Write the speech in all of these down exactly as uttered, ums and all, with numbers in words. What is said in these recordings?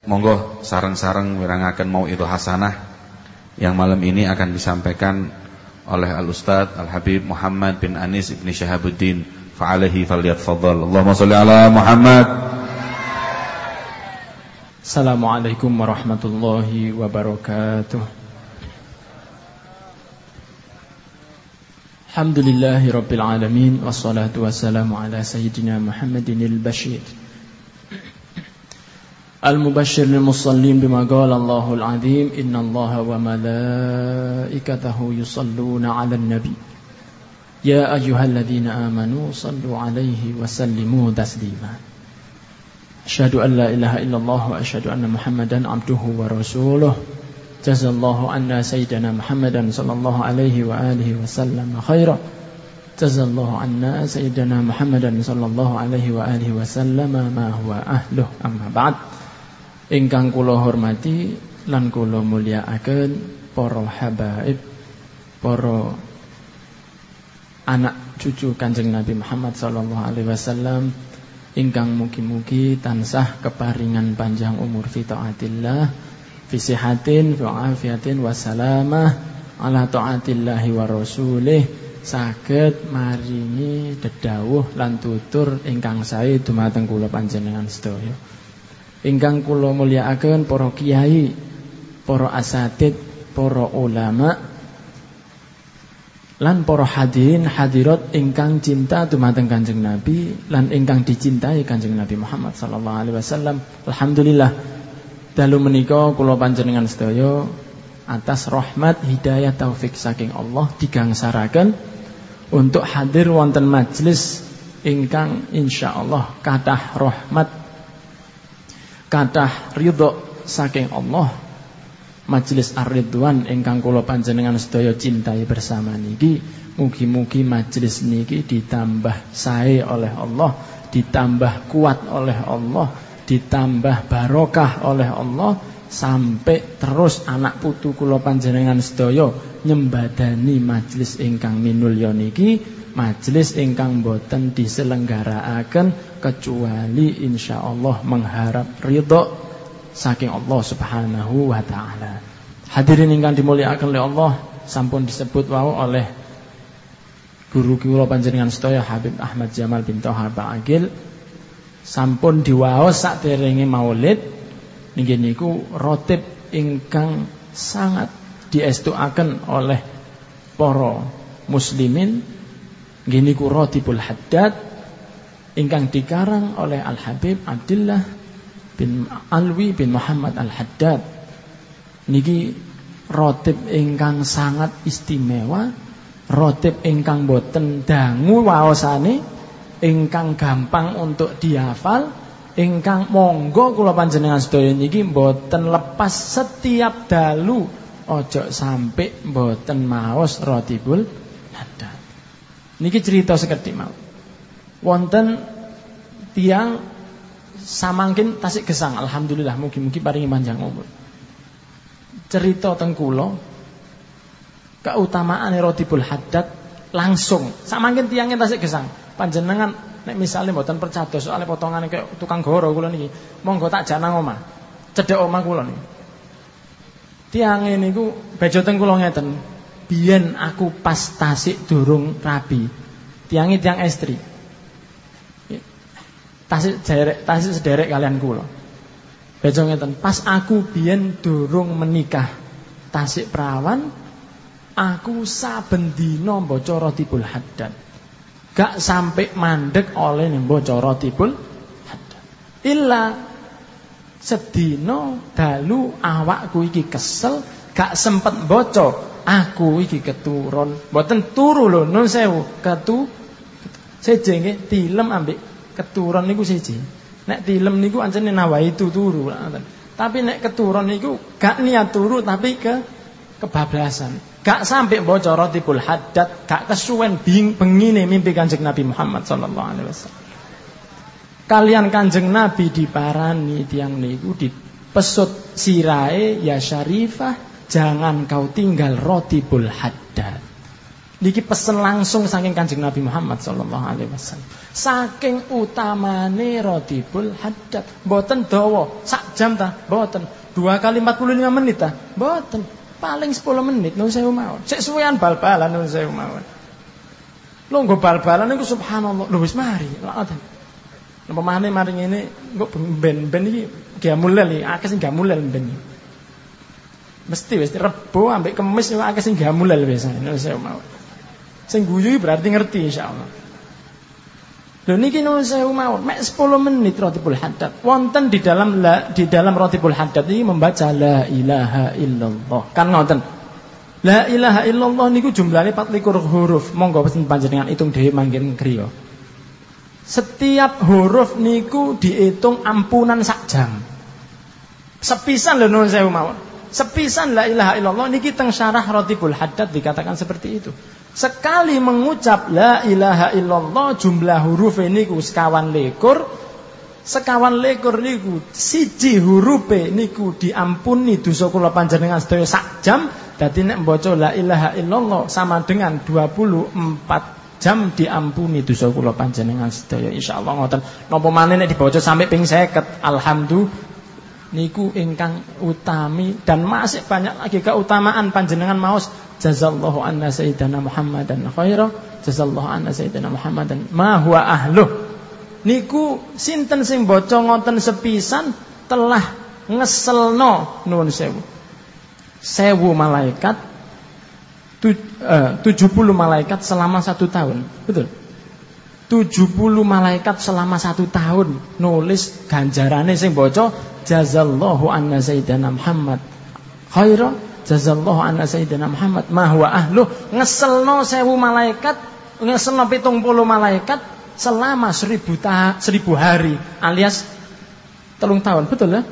monggo sareng-sareng mirangaken mau itu hasanah yang malam ini akan disampaikan oleh Al-Ustadz Al-Habib Muhammad bin Anis ibni Syahabuddin fa'alaihi falyatfadhal. Allahumma sholli ala Muhammad. Assalamualaikum warahmatullahi wabarakatuh. Alhamdulillahi rabbil alamin, wassalatu wassalamu ala sayyidina Muhammadin al-bashir al-mubashshir lil-musallin bima qala Allahul azim, innallaha wa malaikatahu yusalluna 'alan nabi ya ayyuhalladzina amanu sallu 'alaihi wa sallimu taslima. Asyhadu an la ilaha illallah wa asyhadu anna Muhammadan abduhu wa rasuluh. Jazallahu anna sayyidina Muhammadan sallallahu alaihi wa alihi wa sallam khaira. Jazallahu anna sayyidina Muhammadan sallallahu alaihi wa alihi wa sallam ma huwa ahluh, amma ba'd. Ingkang kula hormati lan kula mulyakaken para habaib, para anak cucu Kanjeng Nabi Muhammad sallallahu alaihi wasallam ingkang mugi-mugi tansah keparingan panjang umur fi taatillah, fi sihatin, fi afiatin wa salamah ala taatillahi wa rasulih, saged maringi dedawuh lan tutur ingkang sae dumateng kula panjenengan sedaya. Ingkang kula mulyakaken para kiai, para asatid, para ulama lan para hadirin hadirat ingkang cinta dumateng Kanjeng Nabi lan ingkang dicintai Kanjeng Nabi Muhammad sallallahu alaihi wasallam. Alhamdulillah dalu menika kula panjenengan sedaya atas rahmat hidayah taufik saking Allah digangsaraken untuk hadir wonten majelis ingkang insyaallah kathah rahmat kathah ridho saking Allah. Majelis Ar-Ridwan ingkang kula panjenengan sedaya cintai bersama niki, mugi-mugi majelis niki ditambah sae oleh Allah, ditambah kuat oleh Allah, ditambah barokah oleh Allah, sampai terus anak putu kula panjenengan sedaya nyembadani majelis ingkang minulya niki, majelis ingkang boten diselenggarakaken kecuali insyaallah mengharap ridho saking Allah subhanahu wa ta'ala. Hadirin ingkang dimulyakaken oleh Allah, sampun disebut wau oleh guru kula panjenengan sedaya Habib Ahmad Jamal bin Toha Ba'agil, sampun diwaos saderenge maulid niki niku rotib ingkang sangat diestuaken oleh para muslimin. Nggih niku Rotibul Haddad ingkang dikarang oleh Al Habib Abdullah bin Alwi bin Muhammad Al-Haddad. Niki rotib ingkang sangat istimewa, rotib ingkang boten dangu waosane, ingkang gampang untuk dihafal, ingkang monggo kula panjenengan sedaya niki boten lepas setiap dalu, ojo sampai boten maos Rotibul Haddad. Niki cerita sekedhik mawon. Wonten tiyang samangkin Tasik Gesang, alhamdulillah mugi-mugi paringi panjang umur. Cerita teng kula keutamaan Rotibul Haddad langsung samangkin tiyangnya Tasik Gesang. Panjenengan nek misale mboten percados soal potongane kaya tukang goro kula niki, monggo tak janang omah. Cedhek omah kula niki. Tiange niku bejo teng kula ngeten. Biyen aku pas Tasik durung rabi. Tiange tiang estri. Tasik sederek, tasik sederek kalian kula. Bejo ngeten, pas aku biyen durung menikah Tasik perawan, aku saben dina maca Rotibul Haddad. Gak sampai mandek oleh maca Rotibul Haddad. Illa sedina dalu awakku iki kesel, gak sempet maca, aku iki keturun. Mboten turu lho, nun sewu, ketu seje nggih tilem ambek keturun niku siji. Nek tilem niku ancene nawaitu turu. Tapi nek keturun niku gak niat turu tapi ke kebablasan. Gak sampai maca Rotibul Haddad, gak kesuwen bing bengine mimpi Kanjeng Nabi Muhammad sallallahu alaihi wasallam. Kalian Kanjeng Nabi diparani tiang niku dipesut sirae, ya Syarifah, jangan kau tinggal Rotibul Haddad. Niki pesen langsung saking Kanjeng Nabi Muhammad sallallahu alaihi wasallam. Saking utamane Rotibul Haddad. Mboten dawa, sak jam ta? Mboten. Dua kali empat puluh lima menit ta? Mboten. Paling sepuluh menit nuwun sewu mawon. Sik suwean bal-balan nuwun sewu mawon. Lho nggo bal-balan niku subhanallah. Lho wis mari. Napa maneh mari ngene engko ben-ben iki gamulel iki, akeh sing gamulel ben. Mesti wis Rebo ambek Kamis yo akeh sing gamulel biasane nuwun sewu mawon. Sing guyu berarti ngerti insyaallah. Lho niki nuwun sewu mawon, mek sepuluh menit Rotibul Haddad. Wonten di dalam la, di dalam Rotibul Haddad iki membaca la ilaha illallah. Kan ngoten. La ilaha illallah niku jumlahnya empat puluh lima huruf. Monggo pesen panjenengan hitung dhewe mangken griya. Setiap huruf niku dihitung ampunan sak jam. Sepisan lho nuwun sewu mawon. Sepisan la ilaha illallah niki teng syarah Rotibul Haddad dikatakan seperti itu. Sekali mengucap la ilaha illallah jumlah huruf niku sekawan likur. Sekawan likur niku siji hurufe niku diampuni dosa kula panjenengan sedaya sak jam. Dadi nek maca la ilaha illallah sama dengan dua puluh empat jam diampuni dosa kula panjenengan sedaya insyaallah ngoten. Napa maneh nek dibaca sampai ping seket alhamdulillah niku ingkang utami dan masih banyak lagi keutamaan panjenengan maos jazallahu anna sayyidina Muhammadan khaira jazallahu anna sayyidina Muhammadan ma huwa ahluh niku sinten sing baca ngoten sepisan telah ngeselno nuwun sewu sewu malaikat tu, uh, tujuh puluh malaikat selama satu tahun betul tujuh puluh malaikat selama satu tahun nulis ganjarane sing baca jazallahu anna sayyidina Muhammad khaira jazallahu anna sayyidina Muhammad ma huwa ahlu ngeselno sewu malaikat ngeselno pitung puluh malaikat selama seribu, ta- seribu hari alias telung tahun betul ya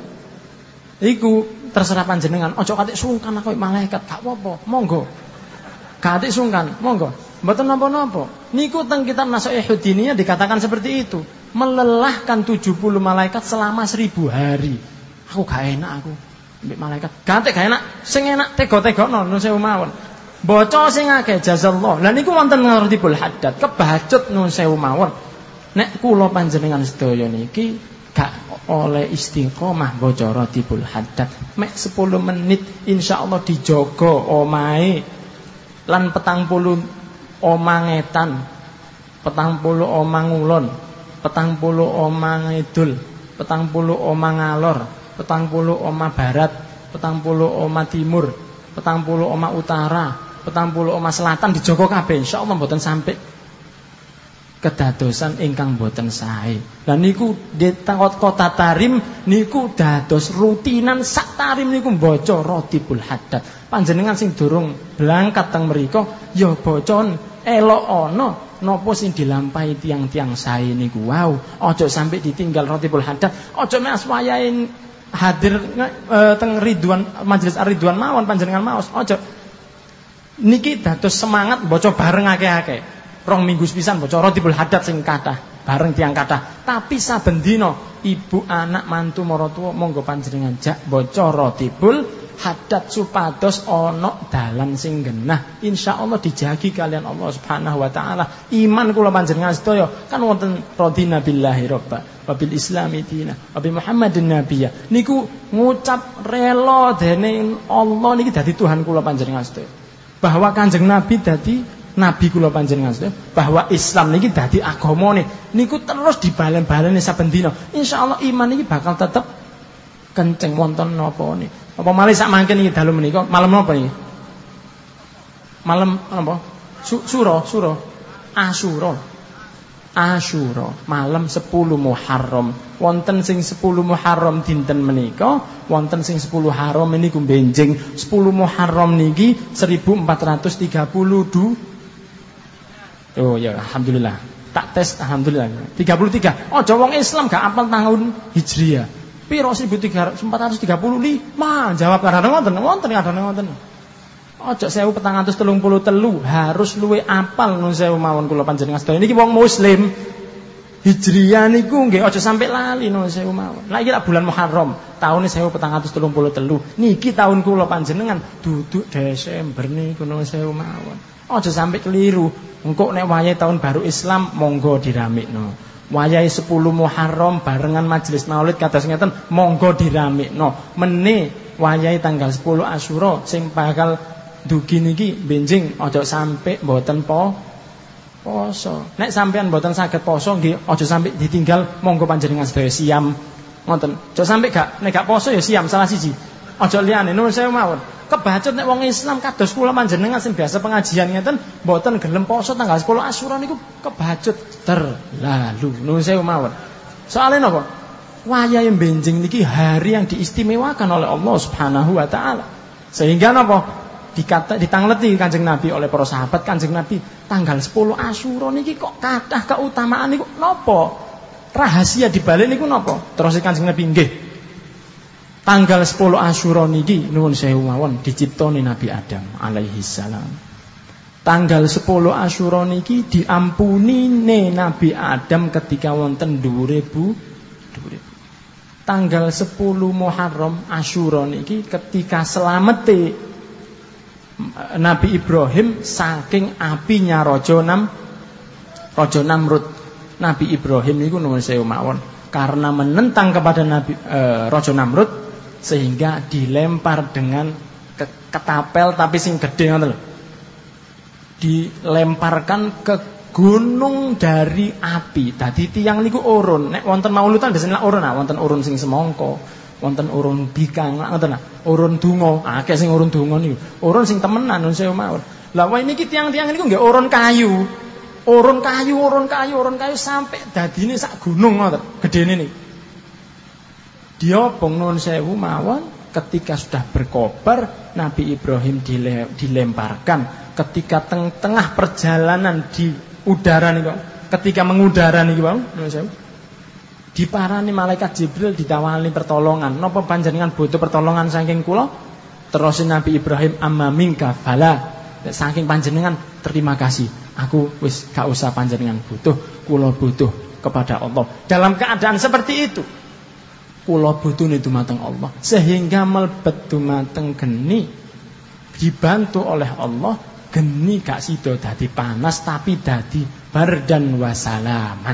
iku terserah panjenengan ojo katik sungkan aku malaikat gak apa-apa monggo katik sungkan monggo mboten napa-napa. Niku teng kitab Nashaihu Diniyah dikatakan seperti itu. Melelahkan tujuh puluh malaikat selama seribu hari. Aku gak enak aku mbek malaikat. Gak gak enak. Sing enak tega-tegokno nun sewu mawon. Baca sing akeh jazallah. Lah niku wonten Rotibul Haddad kebacut nun sewu mawon. Nek kula panjenengan sedaya niki gak oleh istiqomah baca Rotibul Haddad. Mek sepuluh menit insyaallah dijaga omahe lan petang puluh Oma ngetan, petang puluh oma ngulon, petang puluh oma ngidul, petang puluh oma ngalor, petang puluh oma barat, petang puluh oma timur, petang puluh oma utara, petang puluh oma selatan dijogo kabeh insyaallah mboten sampai kedadosan ingkang mboten sae. Lah niku di kota Tarim niku dados rutinan sak Tarim niku maca Rotibul Haddad. Panjenengan sing durung berangkat teng mriku ya bacaan elok ana napa sing dilampahi tiang-tiang sae niku. Wow, aja sampai ditinggal Rotibul Haddad. Aja mek aswayain hadir e, teng Ridwan majelis Ar-Ridwan mawon panjenengan maos. Aja niki dados semangat maca bareng akeh-akeh. Rong minggu sepisan baca Rotibul Haddad sing kathah bareng tiang kathah. Tapi saben dina ibu anak mantu maratuwa monggo panjenengan jak baca Rotibul Haddad supados ana dalan sing genah. Insyaallah dijagi kalian Allah Subhanahu wa taala. Iman kula panjenengan sedaya kan wonten radina billahi robba wa bil islami dina wa bi Muhammadin nabiyya. Niku ngucap rela dening Allah niki dadi Tuhan kula panjenengan sedaya. Bahwa Kanjeng Nabi dadi Nabi kula panjenengan sedaya, bahwa Islam niki dadi agamane niku terus dibalen-baleni saben dina. Insyaallah iman niki bakal tetep kenceng wonten napa niki. Apa malih sak mangke niki dalu menika malam napa niki? Malam apa? Sura, sura. Asyura. Asyura, malam sepuluh Muharram. Wonten sing sepuluh Muharram dinten menika, wonten sing sepuluh Haram niku benjing. sepuluh Muharram niki seribu empat ratus tiga puluh dua. Oh ya alhamdulillah. Tak tes alhamdulillah. tiga puluh tiga. Oh wong Islam gak apal tahun Hijriah. Piro seribu empat ratus tiga puluh lima? Jawab kadang-kadang wonten, wonten kadang-kadang wonten. Ojo seribu empat ratus tiga puluh tiga harus luwe apal nun sewu mawon kula panjenengan sedaya niki wong muslim. Hijriyah niku nggih aja sampai lali nuwun sewu mawon. Lah iki bulan Muharram, taune seribu petang atus telung puluh telu. Niki tahun kula panjenengan duduk Desember niku nuwun sewu mawon. Aja sampai keliru. Engko nek wayahe tahun baru Islam monggo diramekno. Wayahe sepuluh Muharram barengan majelis maulid kados ngeten monggo diramekno. Mene wayahe tanggal sepuluh Asyura sing bakal dugi niki benjing aja sampai mboten po poso. Nek sampean mboten saged poso nggih aja sampai ditinggal monggo panjenengan sedaya siam ngoten. Aja sampai gak nek gak poso ya siam salah siji. Aja liyane nuwun sewu mawon. Kebacut nek wong Islam kados kula panjenengan sing biasa pengajian ngeten mboten gelem poso tanggal sepuluh Asyura niku kebacut terlalu nuwun sewu mawon. Soale napa? Wayahe benjing niki hari yang diistimewakan oleh Allah Subhanahu wa taala. Sehingga napa? Dikata ditangleti Kanjeng Nabi oleh para sahabat Kanjeng Nabi tanggal sepuluh Asyura niki kok kathah keutamaan niku napa? Rahasia dibalik niku napa? Terus Kanjeng Nabi nggih. Tanggal sepuluh Asyura niki nuwun sewu mawon diciptoni Nabi Adam alaihi salam. Tanggal sepuluh Asyura niki diampunine Nabi Adam ketika wonten dhuwure bu dhuwure. Tanggal sepuluh Muharram Asyura niki ketika selamete Nabi Ibrahim saking apinya Raja Nam Raja Namrud. Nabi Ibrahim niku nuwun sewu mawon karena menentang kepada Nabi e, Raja Namrud sehingga dilempar dengan ke, ketapel tapi sing gedhe ngoten lho. Dilemparkan ke gunung dari api. Dadi tiyang niku urun. Nek wonten mauludan biasane urun, nah wonten urun sing semangka, wonten urun bikang, ngoten nah. Urun donga, akeh sing urun donga niku. Urun sing temenan nuwun sewu mawon. Lah wae niki tiyang-tiyang niku nggih urun kayu. Urun kayu, urun kayu, urun kayu sampai dadine sak gunung ngoten, gedene niku. Diobong nuwun sewu mawon ketika sudah berkobar Nabi Ibrahim dile, dilemparkan ketika teng tengah perjalanan di udara niku ketika mengudara niku bang nuwun sewu diparani malaikat Jibril ditawani pertolongan napa panjenengan butuh pertolongan saking kula terus Nabi Ibrahim amma minka fala saking panjenengan terima kasih aku wis gak usah panjenengan butuh kula butuh kepada Allah dalam keadaan seperti itu kula butuh dumateng Allah sehingga mlebet dumateng geni dibantu oleh Allah geni gak sida dadi panas tapi dadi bardan wasalaman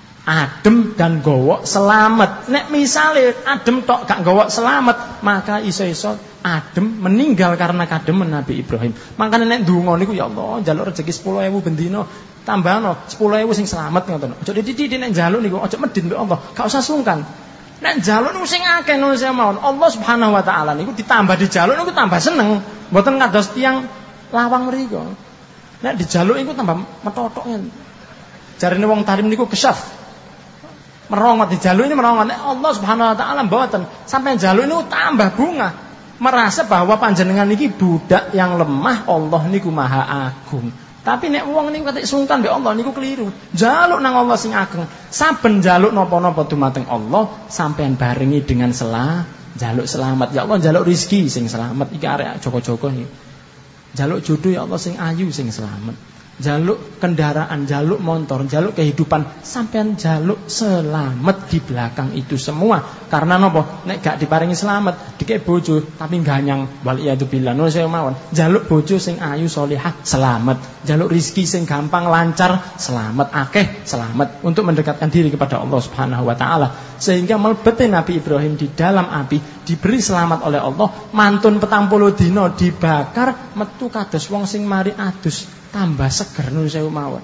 adem dan gowok selamat. Nek misale adem tok gak gowok selamat maka iso-iso adem meninggal karena kademen Nabi Ibrahim. Makane nek ndonga niku ya Allah njaluk rezeki sepuluh ribu bendina tambahno sepuluh ribu sing selamat ngoten. Aja dititik nek njaluk niku aja medhit mbek Allah gak usah sungkan. Nek njaluk niku sing akeh nuwun sewu mawon Allah Subhanahu wa taala niku ditambah dijaluk niku tambah seneng. Mboten kados tiyang lawang mriku. Nek dijaluk iku tambah metotok ngene. Jarine wong tarim niku kesyaf. Merongot dijaluk ini merongot. Nek Allah Subhanahu wa taala mboten. Sampai njaluk niku tambah bunga. Merasa bahwa panjenengan niki budak yang lemah, Allah niku maha agung. Tapi nek wong niku ketik sungkan mbek Allah niku keliru. Njaluk nang Allah sing ageng. Saben njaluk napa-napa dumateng Allah sampean barengi dengan sela njaluk selamat. Ya Allah njaluk rezeki sing selamat iki arek Joko-joko niki. Njaluk jodoh ya Allah sing ayu sing selamat. Jaluk kendaraan, jaluk motor, jaluk kehidupan, sampean jaluk selamat di belakang itu semua. Karena nopo, nek gak diparingi selamat, dikek bojo tapi ganyang, waliyadzubillah. Nuwun sewu mawon. Jaluk bojo sing ayu solihah, selamat. Jaluk rizki sing gampang lancar, selamat. Akeh, selamat. Untuk mendekatkan diri kepada Allah Subhanahu Wa Taala. Sehingga melebete Nabi Ibrahim di dalam api, diberi selamat oleh Allah. Mantun petang puluh dino dibakar, metu kados wong sing mari adus. Tambah seger nuwun sewu mawon.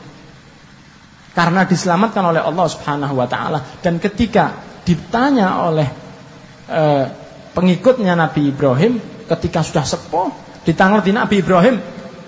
Karena diselamatkan oleh Allah Subhanahu wa taala dan ketika ditanya oleh eh, pengikutnya Nabi Ibrahim ketika sudah sepuh ditanglet Nabi Ibrahim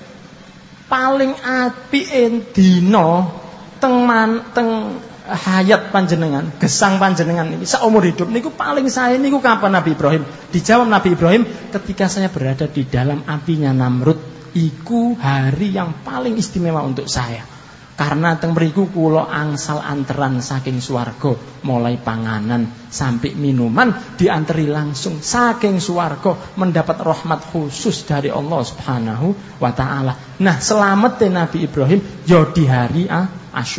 paling apike dina teng man, teng hayat panjenengan, gesang panjenengan ini seumur hidup niku paling sae niku kapan Nabi Ibrahim? Dijawab Nabi Ibrahim ketika saya berada di dalam apinya Namrud. Iku hari yang paling istimewa untuk saya. Karena teng mriku kula angsal anteran saking swarga, mulai panganan sampai minuman dianteri langsung saking swarga, mendapat rahmat khusus dari Allah Subhanahu wa taala. Nah, selamete Nabi Ibrahim ya di hari Asyura.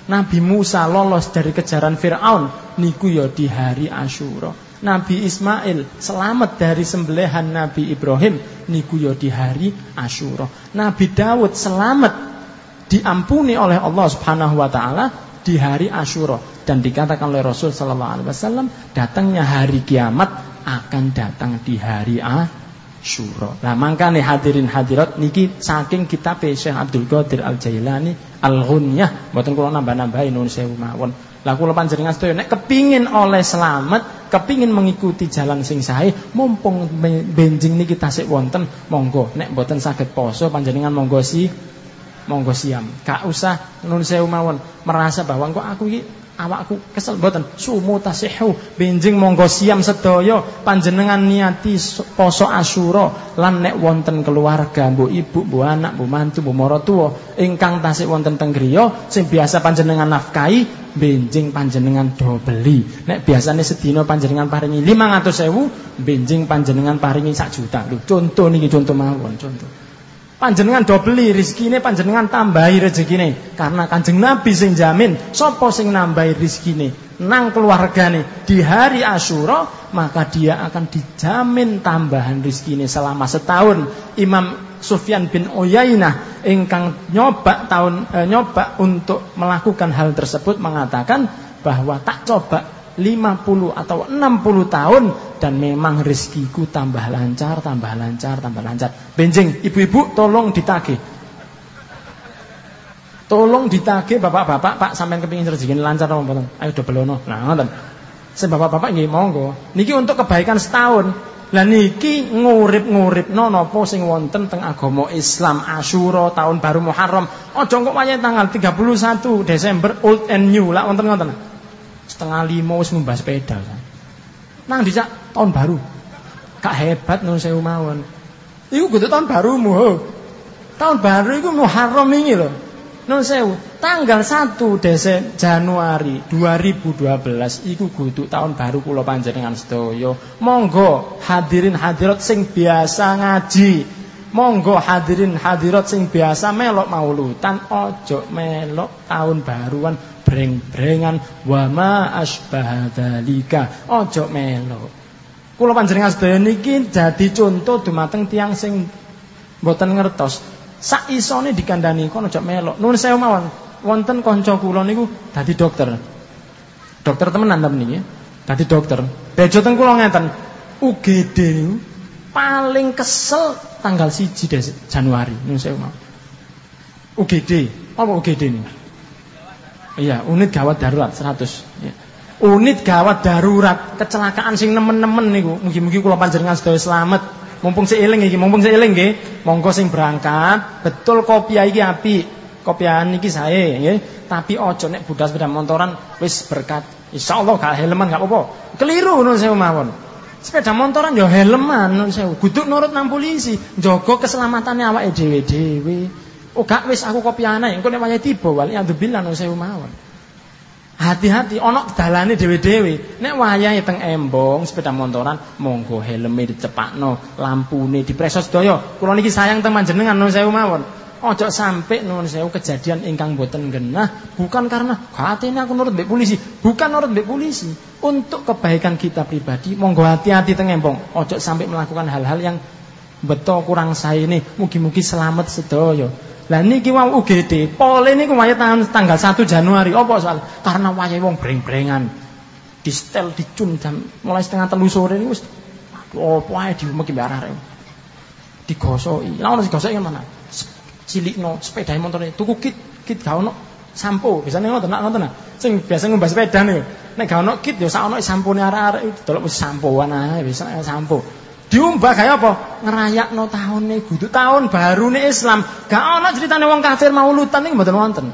Nabi Musa lolos dari kejaran Fir'aun niku ya di hari Asyura. Nabi Ismail selamat dari sembelihan Nabi Ibrahim niku ya di hari Asyura. Nabi Daud selamat diampuni oleh Allah Subhanahu wa taala di hari Asyura, dan dikatakan oleh Rasul sallallahu alaihi wasallam datangnya hari kiamat akan datang di hari Asyura. Lah mangkane hadirin hadirat niki saking kitab Syekh Abdul Qadir Al-Jailani Al-Ghunyah, mboten kula nambah-nambahi nuwun sewu mawon. Lah kula panjenengan sedaya nek kepingin oleh selamat, kepingin mengikuti jalan sing sae, mumpung benjing niki tasik wonten, monggo nek mboten saged poso panjenengan monggo si monggo siam. Gak usah nuwun sewu mawon merasa bahwa kok aku iki awakku kesel, mboten. Sumu tasihu, benjing monggo siam sedaya panjenengan niati poso Asyura lan nek wonten keluarga, mbok ibu, mbok anak, mbok mantu, mbok maratuwa ingkang tasik wonten teng griya sing biasa panjenengan nafkahi, benjing panjenengan do beli. Nek biasane sedina panjenengan paringi lima ratus ribu, benjing panjenengan paringi sak juta. Lho, contoh niki contoh mawon, contoh. Panjenengan do beli rezekine, panjenengan tambahi rezekine, karena Kanjeng Nabi sing jamin sapa sing nambahi rezekine nang keluargane di hari Asyura, maka dia akan dijamin tambahan rezekine selama setahun. Imam Sufyan bin Uyainah ingkang nyoba tahun eh, nyoba untuk melakukan hal tersebut mengatakan bahwa tak coba lima puluh atau enam puluh tahun dan memang rezekiku tambah lancar, tambah lancar, tambah lancar. Benjing ibu-ibu tolong ditagih. Tolong ditagih bapak-bapak, Pak sampean kepengin rezekine lancar apa mboten? Ayo dobelono. Nah, ngoten. Sing bapak-bapak nggih monggo. Niki untuk kebaikan setahun. Lah niki ngurip-nguripno napa sing wonten teng agama Islam Asyura tahun baru Muharram. Aja kok wayahe tanggal tiga puluh satu Desember old and new lah wonten ngoten. Setengah lima wis ngumbah sepeda. Nang dicak tahun baru. Kak hebat nun sewu mawon. Iku kudu tahun barumu. Ho. Tahun baru iku Muharram iki lho. Nun sewu, tanggal satu Desember Januari dua ribu dua belas iku kudu tahun baru kula panjenengan sedaya. Monggo hadirin hadirat sing biasa ngaji, monggo hadirin hadirat sing biasa melok maulutan, ojo melok tahun baruan breng-brengan wa ma asbaha dzalika, ojo melok. Kula panjenengan sedaya niki dadi contoh dumateng tiyang sing mboten ngertos. Sak isone dikandani kono ojo melok. Nuwun sewu mawon, wonten kanca kula niku dadi dokter. Dokter temenan ta niki. Dadi dokter. Bejo teng kula ngeten. U G D niku paling kesel tanggal siji Januari. Nuwun sewu mawon. U G D, apa U G D niku? Iya, unit gawat darurat seratus. Ya. Unit gawat darurat kecelakaan sing nemen-nemen niku. Mugi-mugi kula panjenengan sedaya slamet. Mumpung seiling iki, mumpung seiling nggih. Monggo sing berangkat, betul kopiah iki apik. Kopiahan iki sae nggih. Tapi aja nek budal sepeda motoran wis berkat. Insyaallah gak helman gak apa-apa. Keliru nuwun sewu mawon. Sepeda motoran ya helman nuwun sewu. Kudu nurut nang polisi, njaga keselamatane awake dhewe-dhewe. Oh gak wis aku kopiahane, engko nek wayahe tiba wali alhamdulillah nuwun sewu mawon. Hati-hati ana dalane dhewe-dhewe. Nek wayahe teng embong sepeda motoran monggo helme dicepakno, lampune dipresos sedaya. Kula niki sayang teng panjenengan nuwun sewu mawon. Ojo sampai nuwun sewu kejadian ingkang boten genah bukan karena katene aku nurut mbek polisi, bukan nurut mbek polisi. Untuk kebaikan kita pribadi monggo hati-hati teng embong. Ojo sampai melakukan hal-hal yang beto kurang sae ini. Mugi-mugi selamat sedaya. Lah niki wau U G D, pole niku wayahe tanggal satu Januari. Apa soal? Karena wayahe wong breng-brengan. Di setel dicun jam mulai setengah telu sore niku wis opo ae diumeki mbek arek. Digosoki. Lah ono digosoki mana? Cilikno sepeda motore tuku kit, kit gak ono sampo. Biasane ngoten nak ngoten. Sing biasa ngombah sepeda niku. Nek gak ono kit ya sak ono sampone arek-arek delok wis sampoan ae, wis sampo. Diumbah kaya apa? Ngerayakno taune kudu tahun barune Islam. Gak ana critane wong kafir maulutan niku mboten wonten.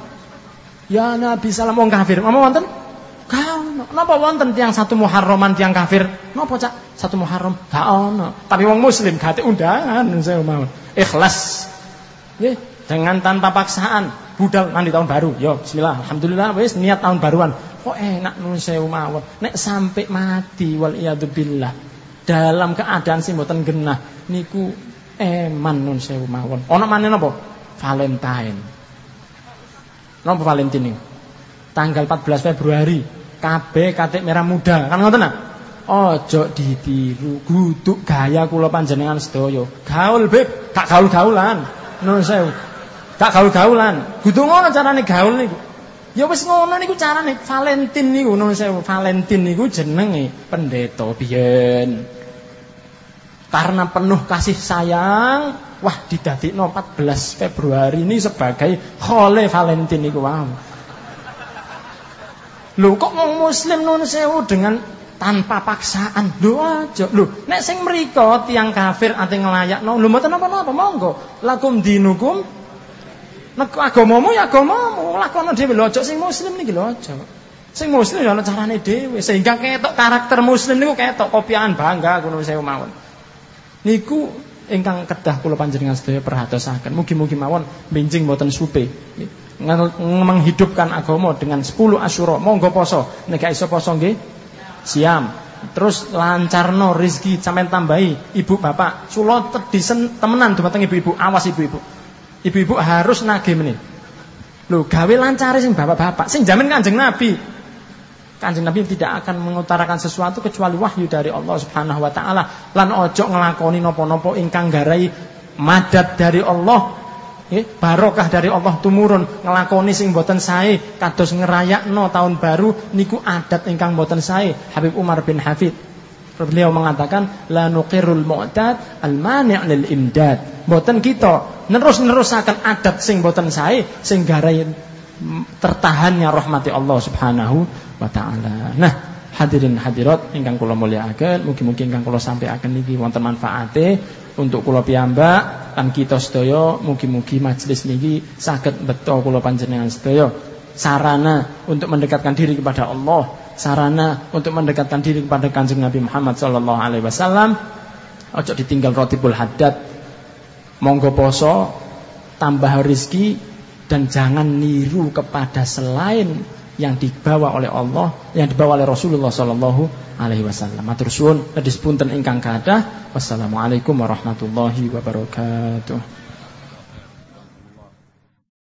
Ya Nabi salam wong kafir, apa wonten? Gak ana. Napa wonten tiyang satu Muharraman tiyang kafir? Napa Cak? Satu Muharram gak ana. Tapi wong muslim gate undangan saya mau. Ikhlas. Nggih, dengan tanpa paksaan. Budal mandi tahun baru. Yo bismillah, alhamdulillah wis niat tahun baruan. Kok enak nun sewu mawon. Nek sampai mati wal iyad billah. Dalam keadaan sing mboten genah niku eman nun sewu mawon. Ana maneh napa? Valentine. Napa Valentine niku? tanggal empat belas Februari kabeh katik merah muda. Kan ngoten nah? Ojo ditiru, guduk gaya kula panjenengan sedaya. Gaul beb, gak gaul-gaulan. Nuwun sewu. Gak gaul-gaulan. Kudu ngono carane gaul niku. Ya wis ngono niku carane. Valentine niku nuwun sewu. Valentine niku jenenge pendeta biyen. Karena penuh kasih sayang, wah didadekno empat belas Februari ini sebagai Khole Valentine niku wow. Lho kok wong muslim nuwun sewu dengan tanpa paksaan. Lho aja. Lho nek sing mriko tiyang kafir ate nglayakno, lho mboten napa-napa monggo. Lakum dinukum, nek agamamu ya agamamu, lakono dhewe lho aja sing muslim niki lho aja. Sing muslim ya ana carane dhewe sehingga ketok karakter muslim niku ketok kopian bangga ngono sewu mawon. Niku ingkang kedah kula panjenengan sedaya perhatosaken. Mugi-mugi mawon benjing mboten supe. Menghidupkan agama dengan sepuluh Asyura. Monggo poso, nek gak iso poso nggih siam. Terus lancarno rezeki sampean tambahi ibu bapak. Sula tedisen temenan dumateng ibu-ibu. Awas ibu-ibu. Ibu-ibu harus nagih meneh. Lho gawe lancare sing bapak-bapak. Sing jamin Kanjeng Nabi. Kanjeng Nabi tidak akan mengutarakan sesuatu kecuali wahyu dari Allah Subhanahu wa taala. Lan ojo nglakoni napa-napa ingkang garai madad dari Allah. Eh, barokah dari Allah tumurun ngelakoni sing boten sae kados ngerayakno tahun baru niku adat ingkang boten sae. Habib Umar bin Hafid beliau mengatakan la nuqirul mu'tad al-mani' lil imdad. Boten kita nerus-nerusaken adat sing boten sae sing garai tertahannya rahmati Allah Subhanahu wa taala. Nah, hadirin hadirat ingkang kula mulyakaken, mugi-mugi ingkang kula sampaiaken niki wonten manfaate untuk kula piyambak lan kita sedaya. Mugi-mugi majelis niki saged beto kula panjenengan sedaya sarana untuk mendekatkan diri kepada Allah, sarana untuk mendekatkan diri kepada Kanjeng Nabi Muhammad sallallahu alaihi wasallam. Ojo ditinggal rotibul haddad, monggo poso, tambah rezeki, dan jangan niru kepada selain yang dibawa oleh Allah, yang dibawa oleh Rasulullah sallallahu alaihi wasallam. Matur suwun, nedis punten ingkang kathah. Wassalamualaikum warahmatullahi wabarakatuh.